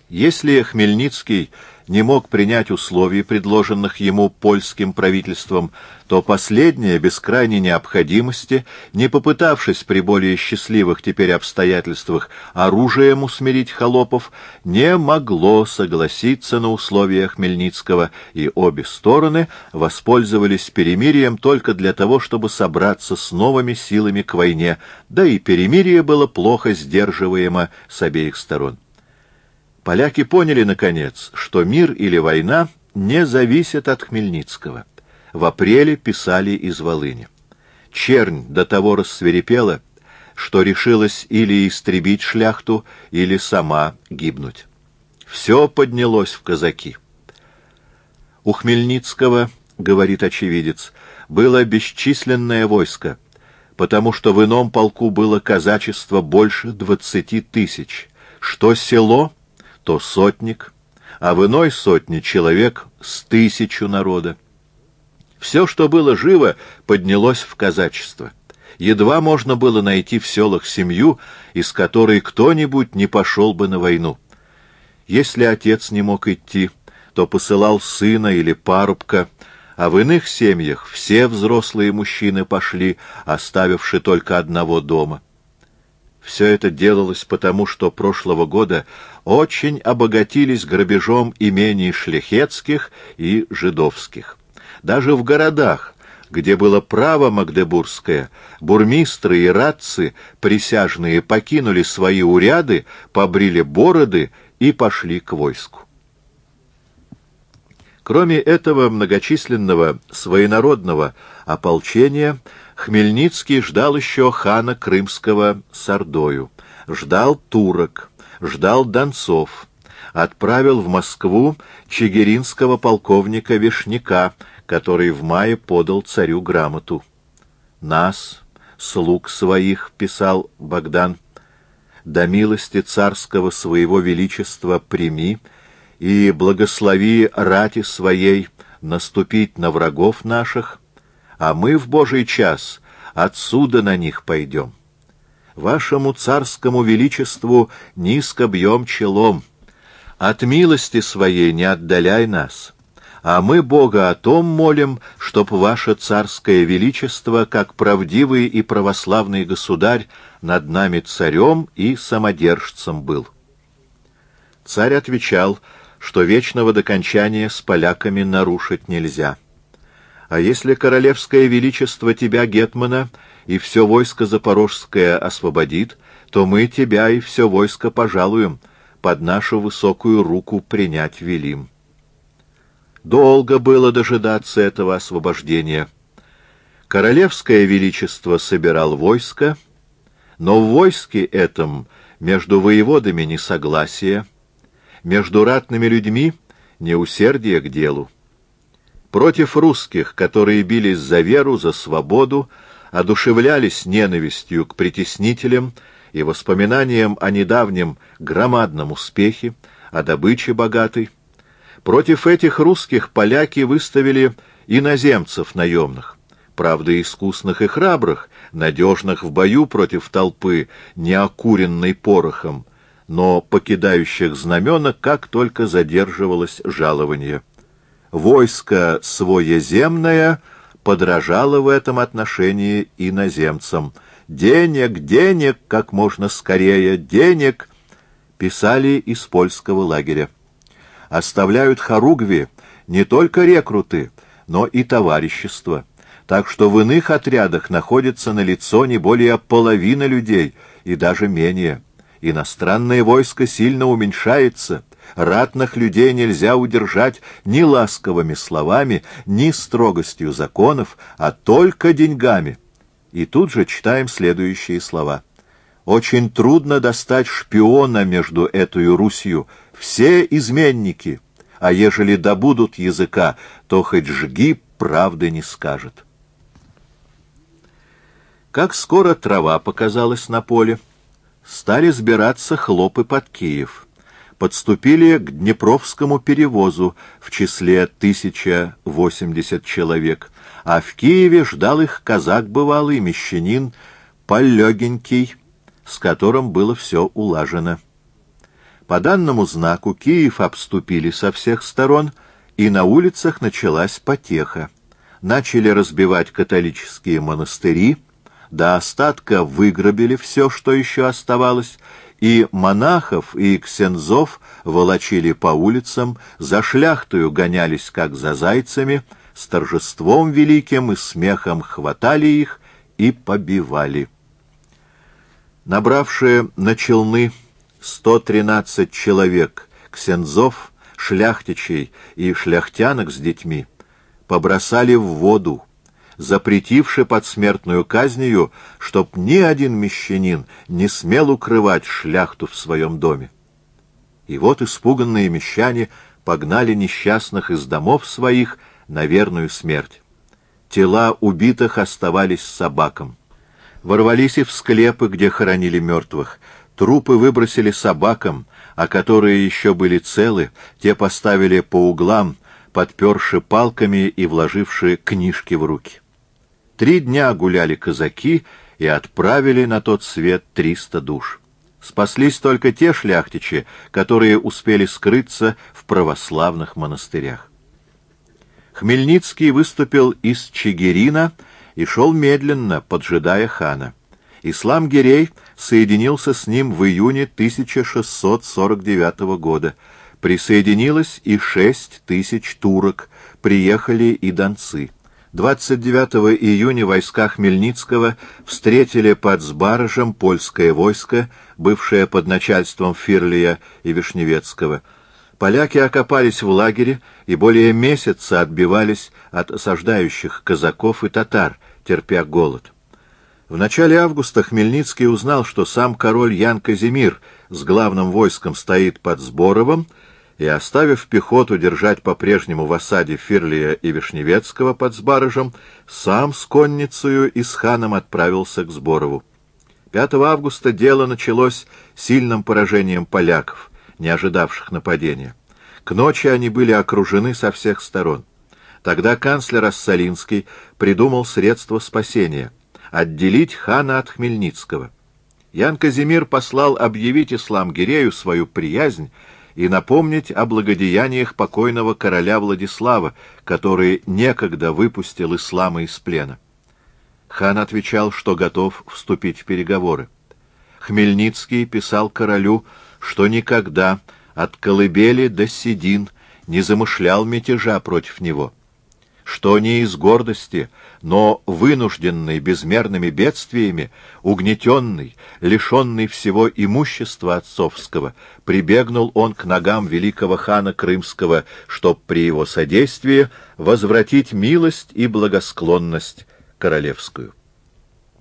Если Хмельницкий не мог принять условий, предложенных ему польским правительством, то последнее, без крайней необходимости, не попытавшись при более счастливых теперь обстоятельствах оружием усмирить холопов, не могло согласиться на условия Хмельницкого, и обе стороны воспользовались перемирием только для того, чтобы собраться с новыми силами к войне, да и перемирие было плохо сдерживаемо с обеих сторон. Поляки поняли, наконец, что мир или война не зависят от Хмельницкого. В апреле писали из Волыни. Чернь до того рассвирепела, что решилась или истребить шляхту, или сама гибнуть. Все поднялось в казаки. У Хмельницкого, говорит очевидец, было бесчисленное войско, потому что в ином полку было казачество больше 20 тысяч, что село, то сотник, а в иной сотне человек с 1000 народа. Все, что было живо, поднялось в казачество. Едва можно было найти в селах семью, из которой кто-нибудь не пошел бы на войну. Если отец не мог идти, то посылал сына или парубка, а в иных семьях все взрослые мужчины пошли, оставивши только одного дома. Все это делалось потому, что прошлого года очень обогатились грабежом имений шляхетских и жидовских. Даже в городах, где было право магдебургское, бурмистры и радци присяжные покинули свои уряды, побрили бороды и пошли к войску. Кроме этого многочисленного своенародного ополчения, Хмельницкий ждал еще хана крымского с ордою, ждал турок, ждал донцов, отправил в Москву чигиринского полковника Вишняка, который в мае подал царю грамоту. «Нас, слуг своих, — писал Богдан, — до милости царского своего величества прими и благослови рати своей наступить на врагов наших, а мы в Божий час отсюда на них пойдем. Вашему царскому величеству низко бьем челом, от милости своей не отдаляй нас, а мы Бога о том молим, чтоб ваше царское величество, как правдивый и православный государь, над нами царем и самодержцем был». Царь отвечал, что вечного докончания с поляками нарушить нельзя. «А если королевское величество тебя, гетмана, и все войско запорожское освободит, то мы тебя и все войско пожалуем, под нашу высокую руку принять велим». Долго было дожидаться этого освобождения. Королевское величество собирал войско, но в войске этом между воеводами несогласие, между ратными людьми неусердие к делу. Против русских, которые бились за веру, за свободу, одушевлялись ненавистью к притеснителям и воспоминанием о недавнем громадном успехе, о добыче богатой. Против этих русских поляки выставили иноземцев наемных, правда искусных и храбрых, надежных в бою против толпы, неокуренной порохом, но покидающих знамена, как только задерживалось жалование. Войско своеземное подражало в этом отношении иноземцам. «Денег, денег, как можно скорее, денег!» писали из польского лагеря. Оставляют хоругви не только рекруты, но и товарищество, так что в иных отрядах находится налицо не более половины людей, и даже менее. Иностранное войско сильно уменьшается, ратных людей нельзя удержать ни ласковыми словами, ни строгостью законов, а только деньгами. И тут же читаем следующие слова. «Очень трудно достать шпиона между этою Русью, все изменники, а ежели добудут языка, то хоть жги, правды не скажет». Как скоро трава показалась на поле, стали сбираться хлопы под Киев. Подступили к Днепровскому перевозу в числе 1080 человек, а в Киеве ждал их казак бывалый, мещанин Полегенький, с которым было все улажено. По данному знаку Киев обступили со всех сторон, и на улицах началась потеха. Начали разбивать католические монастыри, до остатка выграбили все, что еще оставалось, и монахов, и ксензов волочили по улицам, за шляхтою гонялись, как за зайцами, с торжеством великим и смехом хватали их и побивали. Набравшие на челны 113 человек ксензов, шляхтичей и шляхтянок с детьми побросали в воду, запретивши под смертную казнью, чтоб ни один мещанин не смел укрывать шляхту в своем доме. И вот испуганные мещане погнали несчастных из домов своих на верную смерть. Тела убитых оставались собакам. Ворвались и в склепы, где хоронили мертвых. Трупы выбросили собакам, а которые еще были целы, те поставили по углам, подперши палками и вложивши книжки в руки. 3 дня гуляли казаки и отправили на тот свет 300 душ. Спаслись только те шляхтичи, которые успели скрыться в православных монастырях. Хмельницкий выступил из Чигирина и шел медленно, поджидая хана. Ислам-Гирей соединился с ним в июне 1649 года. Присоединилось и 6 тысяч турок, приехали и донцы. 29 июня войска Хмельницкого встретили под Сбаражем польское войско, бывшее под начальством Фирлия и Вишневецкого. Поляки окопались в лагере и более месяца отбивались от осаждающих казаков и татар, терпя голод. В начале августа Хмельницкий узнал, что сам король Ян Казимир с главным войском стоит под Сборовом, и, оставив пехоту держать по-прежнему в осаде Фирлия и Вишневецкого под Сбаражем, сам с конницею и с ханом отправился к Сборову. 5 августа дело началось сильным поражением поляков, не ожидавших нападения. К ночи они были окружены со всех сторон. Тогда канцлер Ассалинский придумал средство спасения — отделить хана от Хмельницкого. Ян Казимир послал объявить Ислам-Гирею свою приязнь и напомнить о благодеяниях покойного короля Владислава, который некогда выпустил ислама из плена. Хан отвечал, что готов вступить в переговоры. Хмельницкий писал королю, что никогда от Колыбели до Седин не замышлял мятежа против него, что не из гордости, но вынужденный безмерными бедствиями, угнетенный, лишенный всего имущества отцовского, прибегнул он к ногам великого хана Крымского, чтоб при его содействии возвратить милость и благосклонность королевскую.